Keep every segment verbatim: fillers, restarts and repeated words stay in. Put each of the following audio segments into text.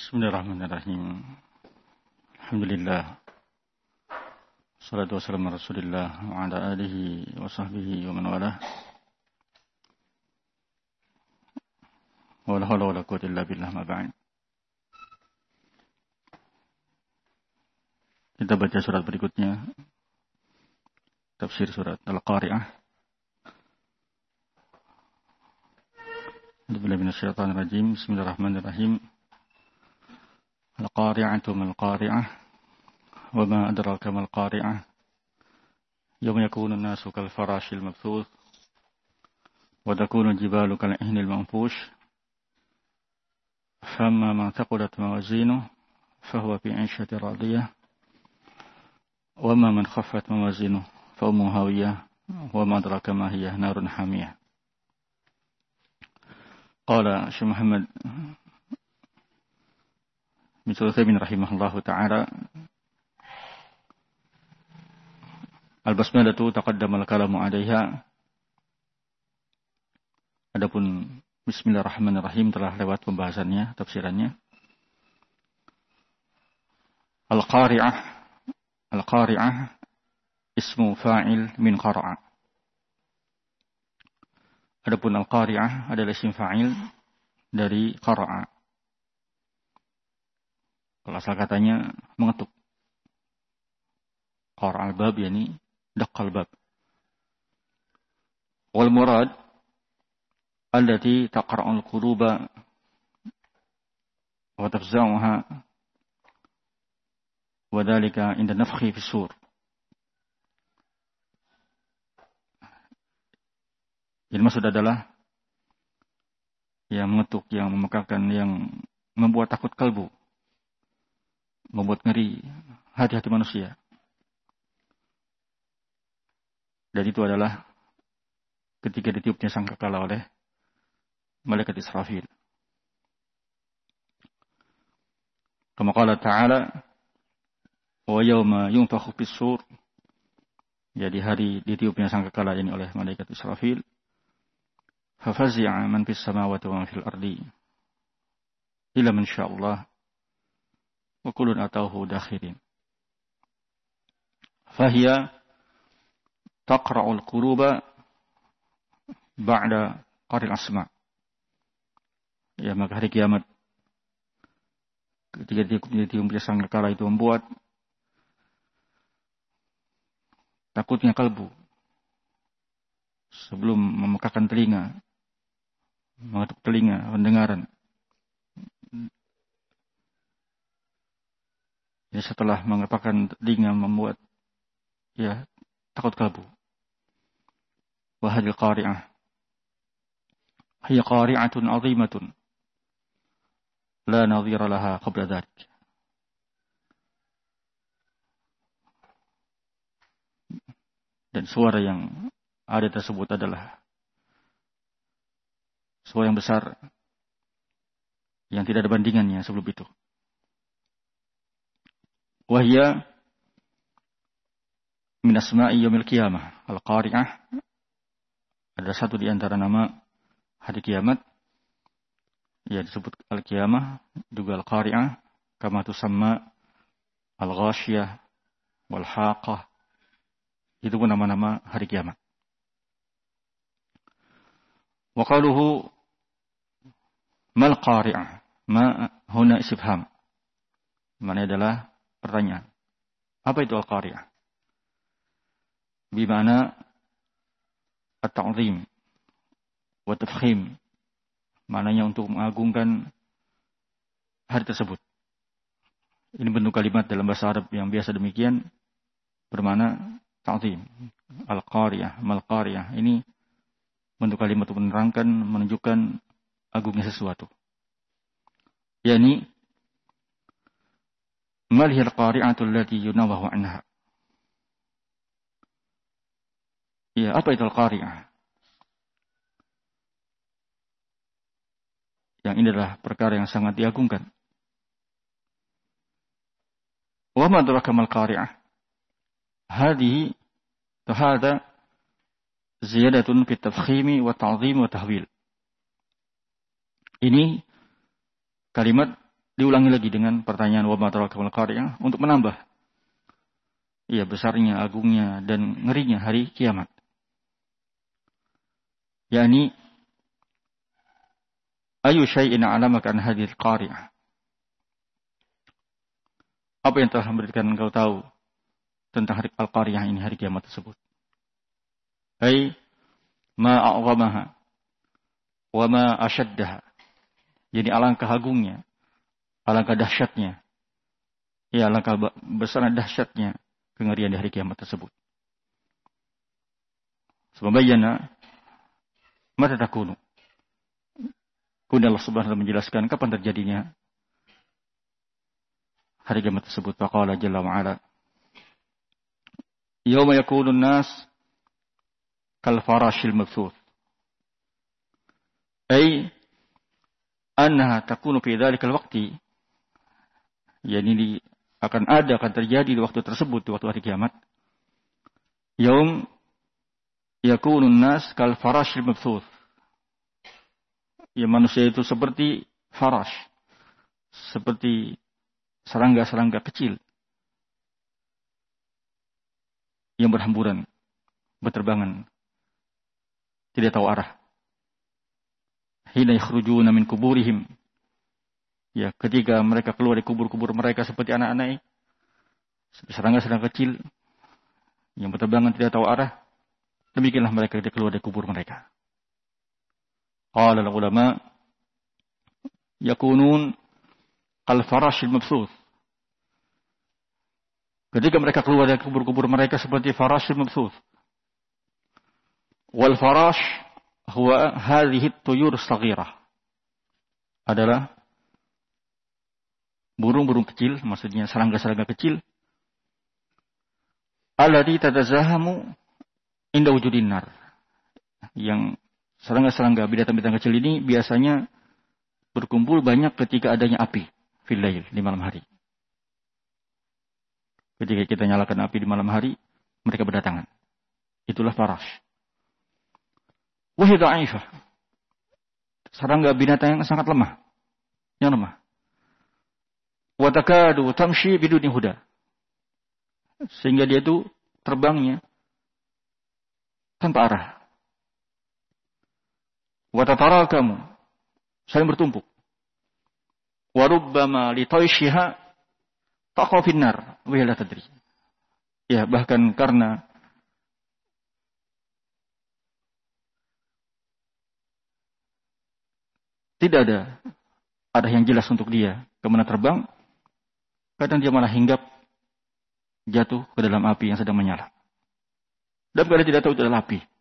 Bismillahirrahmanirrahim. Alhamdulillah. Salatu wassalamu ala Rasulillah wa ala alihi wa sahbihi wa man walah. Wa la haula wa la quwwata illa billah ma ba'd. Kita baca surat berikutnya. Tafsir surat Al-Qari'ah. A'udzubillahi minasyaitonir rajim. Bismillahirrahmanirrahim. Al-Qari'atu mal-Qari'ah. Wa ma adraka mal-Qari'ah. Yawma yakunu an-nasu kal-farashil mabthuth. Wa takunu al-jibalu kal-'ihnil manfush. Famma man thaqulat mawazinuhu fahuwa fi 'ishatin radiyah. Wa ma man khaffat mawazinuhu fa ummuhu hawiyah. Wa ma adraka ma hiya narun hamiyah. Qala Syekh Muhammad bin Shalih Al-Utsaimin rahimahullahu ta'ala, al-basmalatu taqaddama al-kalamu 'alaiha. Adapun bismillahirrahmanirrahim telah lewat pembahasannya, tafsirannya. Al-Qari'ah, Al-Qari'ah ismu fa'il min qara'a. Adapun Al-Qari'ah adalah isim fa'il dari qara'a. Kalau asal katanya mengetuk. Qara' al-bab yani daqqal bab. Wal murad allati taqra'ul quluba wa tafza'uha wa dhalika inda nafkhi fi sur. Yang maksud adalah yang mengetuk, yang memekakkan, yang membuat takut kalbu, membuat ngeri hati-hati manusia. Dan itu adalah ketika ditiupnya sangkakala oleh malaikat Israfil. Kama qala ta'ala, wa yawma yunfakhu fis-sur. Jadi hari ditiupnya sangkakala ini oleh malaikat Israfil. Fa fazi'a man fis samawati wa man fil ardi illa man sya'allah. Wa kullun atauhu dakhirin. Fahiya taqra'ul quluba ba'da qaril asma. Ya, maka hari kiamat ketika ditiup sangkakala itu membuat takutnya kalbu sebelum memekakan telinga, mengetuk telinga, pendengaran. Ya, setelah mengepakkan telinga membuat ya takut kalbu. Wa hadhihi qari'ah hiya qari'atun 'azimatun la nadhira laha qabla dhalik. Dan suara yang ada tersebut adalah suara yang besar yang tidak ada bandingannya sebelum itu. Wahia min asma'i yaumil qiyamah. Al-Qari'ah adalah satu di antara nama hari kiamat. Ya, disebut Al-Qiyamah, juga Al-Qari'ah, kama tusamma Al-Ghashiyah wal-Haqah. Itu pun nama-nama hari kiamat. Wa qaluhu mal qari'ah. Ma huna istifham. Maknanya adalah pertanyaan. Apa itu al-qari'ah? Bimana at-ta'zim wa tafkhim. Maknanya untuk mengagungkan hari tersebut. Ini bentuk kalimat dalam bahasa Arab yang biasa demikian, bermakna ta'zim. Al-qari'ah, mal-qari'ah. Ini bentuk kalimat untuk menerangkan, menunjukkan agungnya sesuatu. Yani mal hiya al-qari'atu allati yunawahu anha. Ya, apa itu al-qari'ah? Yang ini adalah perkara yang sangat diagungkan. Wa ma adraka mal qari'ah? Hadhihi tahada ziyadatun fit tafkhimi wa ta'zim wa tahwil. Ini kalimat diulangi lagi dengan pertanyaan wa ma adraka mal qari'ah untuk menambah iya besarnya, agungnya dan ngerinya hari kiamat. Yani ayu syai'in 'alamaka an hadhil qari'ah. Apa yang telah memberikan engkau tahu tentang hari al-qari'ah ini, hari kiamat tersebut? Hai ma a'zamaha wa ma ashaddaha. Jadi alangkah agungnya, alangkah dahsyatnya, ya alangkah besar dahsyatnya kengerian di hari kiamat tersebut. Sebabayana mata takunu. Kemudian Allah Subhanahu wa taala menjelaskan kapan terjadinya hari kiamat tersebut. Faqala jalla wa ala, yauma yakunu an-nas kal farashil mabthuth. Ay annaha takunu fi dhalikal waqti, yakni akan ada akan terjadi di waktu tersebut, di waktu hari kiamat. Yaum yakunu an-nas kal farashil mabthuth. Ya, manusia itu seperti farash, seperti serangga-serangga kecil yang berhamburan, berterbangan, tidak tahu arah. Hina yakhrujuna min kuburihim. Ya, ketika mereka keluar dari kubur-kubur mereka seperti anak-anak, seperti serangga-serangga kecil yang berterbangan tidak tahu arah, demikianlah mereka ketika keluar dari kubur mereka. Qala al-ulama yakunun kal farashil mabthuth. Ketika mereka keluar dari kubur-kubur mereka seperti farashil mabthuth. Wal farash huwa hadhihi at-tuyur as-saghirah. Adalah burung-burung kecil, maksudnya serangga-serangga kecil. Allati tatazahamu inda wujudin nar. Yang serangga-serangga binatang-binatang kecil ini biasanya berkumpul banyak ketika adanya api fil lail, di malam hari. Ketika kita nyalakan api di malam hari, mereka berdatangan. Itulah farash. Wahid da'ifah. Serangga binatang yang sangat lemah. Yang lemah. Wa takadu tamshi biduni huda. Sehingga dia itu terbangnya tanpa arah. Wa tatarakamu, saling bertumpuk. Wa rubbama li tayshiha taqa fin nar wa la tadri. Ya, bahkan karena tidak ada arah yang jelas untuk dia kemana terbang, kadang dia malah hinggap jatuh ke dalam api yang sedang menyala. Dan kadang tidak tahu itu adalah api.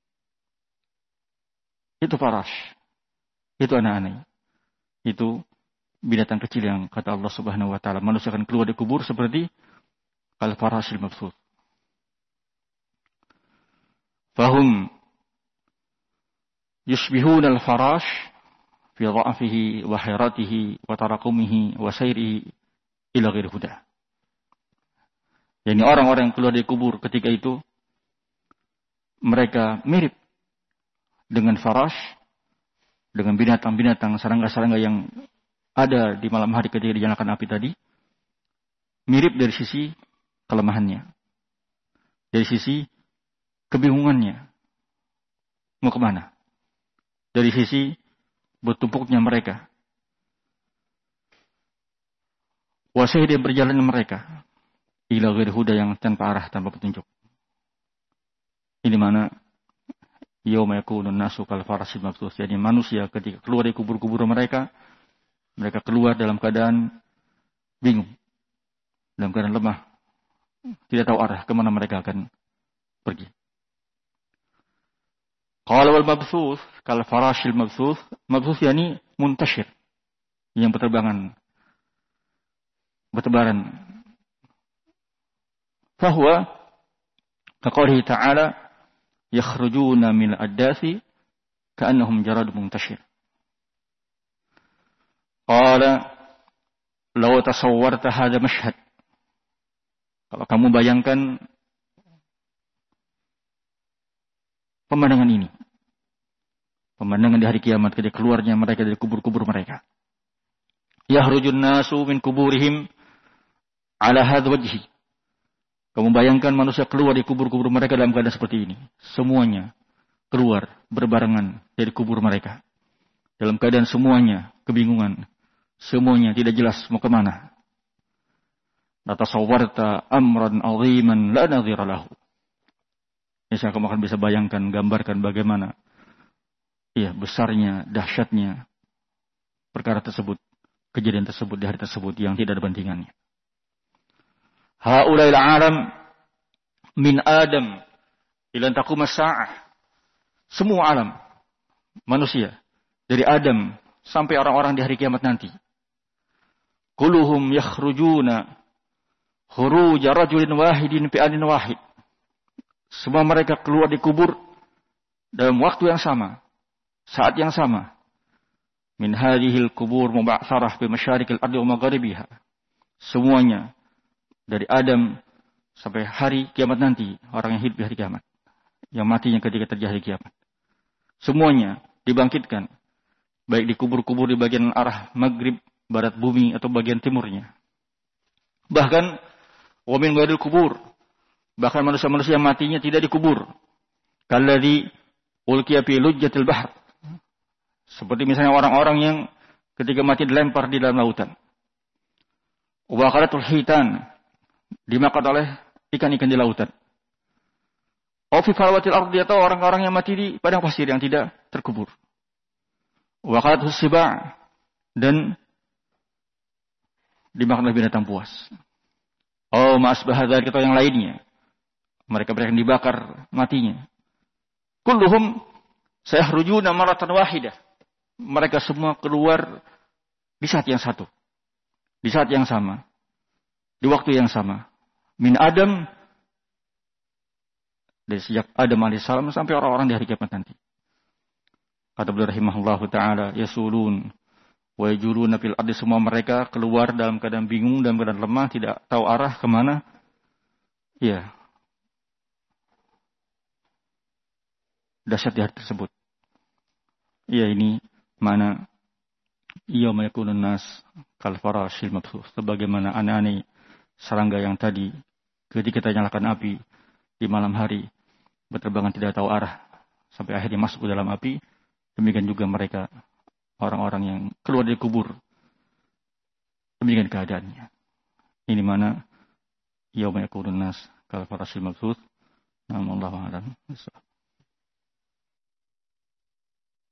Itu farash. Itu anak-anak. Itu binatang kecil yang kata Allah Subhanahu wa taala manusia akan keluar dari kubur seperti kal farashil mabthuth. Fahum yushbihuna al-farash fi dha'fihi wa hayratihi wa tarakumihi wa sayrihi ila ghairi huda. Yani orang-orang yang keluar dari kubur ketika itu mereka mirip dengan farash, dengan binatang-binatang, serangga-serangga yang ada di malam hari ketika dinyalakan api tadi, mirip dari sisi kelemahannya, dari sisi kebingungannya, mau kemana, dari sisi bertumpuknya mereka, wasih dan berjalannya mereka, ila ghairi huda yang tanpa arah, tanpa petunjuk. Ini mana yauma yakunun nasu kal farashil mabthuth. Jadi manusia ketika keluar dari kubur-kubur mereka, mereka keluar dalam keadaan bingung, dalam keadaan lemah, tidak tahu arah kemana mereka akan pergi. Qala wal mabthuth kal farashil mabthuth. Mabthuth yani muntashir, yang berterbangan, bertebaran. Fahuwa kaqoulihi ta'ala yakhrujuna min ad-dathi ka'annahum jarad muntashir. Qala law tasawwarta hadha mashhad. Kalau kamu bayangkan pemandangan ini, pemandangan di hari kiamat ketika keluarnya mereka dari kubur-kubur mereka. Yahrujun nasu min kuburihim ala hadha wajhi. Kamu bayangkan manusia keluar di kubur-kubur mereka dalam keadaan seperti ini. Semuanya keluar berbarengan dari kubur mereka. Dalam keadaan semuanya kebingungan. Semuanya tidak jelas mau kemana. La tasawwarta amran 'aziman la nadhira lahu. Insya kamu akan bisa bayangkan, gambarkan bagaimana iya, besarnya, dahsyatnya perkara tersebut, kejadian tersebut di hari tersebut yang tidak ada bandingannya. Haula'il alam min Adam ila taqum as-sa'ah. Semua alam manusia dari Adam sampai orang-orang di hari kiamat nanti. Kulluhum yakhrujuna khuruj rajulin wahidin fi anin wahid. Semua mereka keluar di kubur dalam waktu yang sama, saat yang sama. Min hadhil kubur mub'atsarah fi masyariqil ardi wa magharibiha. Semuanya dari Adam sampai hari kiamat nanti, orang yang hidup di hari kiamat, yang matinya ketika terjadi kiamat. Semuanya dibangkitkan, baik di kubur-kubur di bagian arah maghrib, barat bumi, atau bagian timurnya. Bahkan, wa min ghairil kubur, bahkan manusia-manusia yang matinya tidak dikubur. Kalladzi ulqiya fi lujjatil bahr. Seperti misalnya orang-orang yang ketika mati dilempar di dalam lautan. Wa qalatul hitan, dimakan oleh ikan-ikan di lautan. Au fi falawatil ardi, atau orang-orang yang mati di padang pasir yang tidak terkubur. Wa qalatus siba', dan dimakan oleh binatang buas. Oh, ma'asbah dzalik, atau yang lainnya. Mereka mereka yang dibakar matinya. Kulluhum sayakhrujuna maratan wahidah. Mereka semua keluar di saat yang satu. Di saat yang sama. Di waktu yang sama. Min Adam, dari sejak Adam alaihissalam sampai orang-orang di hari kiamat nanti. Kata beliau rahimahullahu ta'ala, yasulun wa yajuruna fil ardi, semua mereka keluar dalam keadaan bingung, dalam keadaan lemah, tidak tahu arah kemana. Ya. Dahsyat di hari tersebut. Ya, ini mana yauma yakunun nas kal farashil mabthus, sebagaimana aneh-aneh serangga yang tadi ketika kita nyalakan api di malam hari berterbangan tidak tahu arah sampai akhirnya masuk ke dalam api. Demikian juga mereka orang-orang yang keluar dari kubur, demikian keadaannya. Ini mana yauma yakunun nas kal farashil mabthus. Allahu a'lam.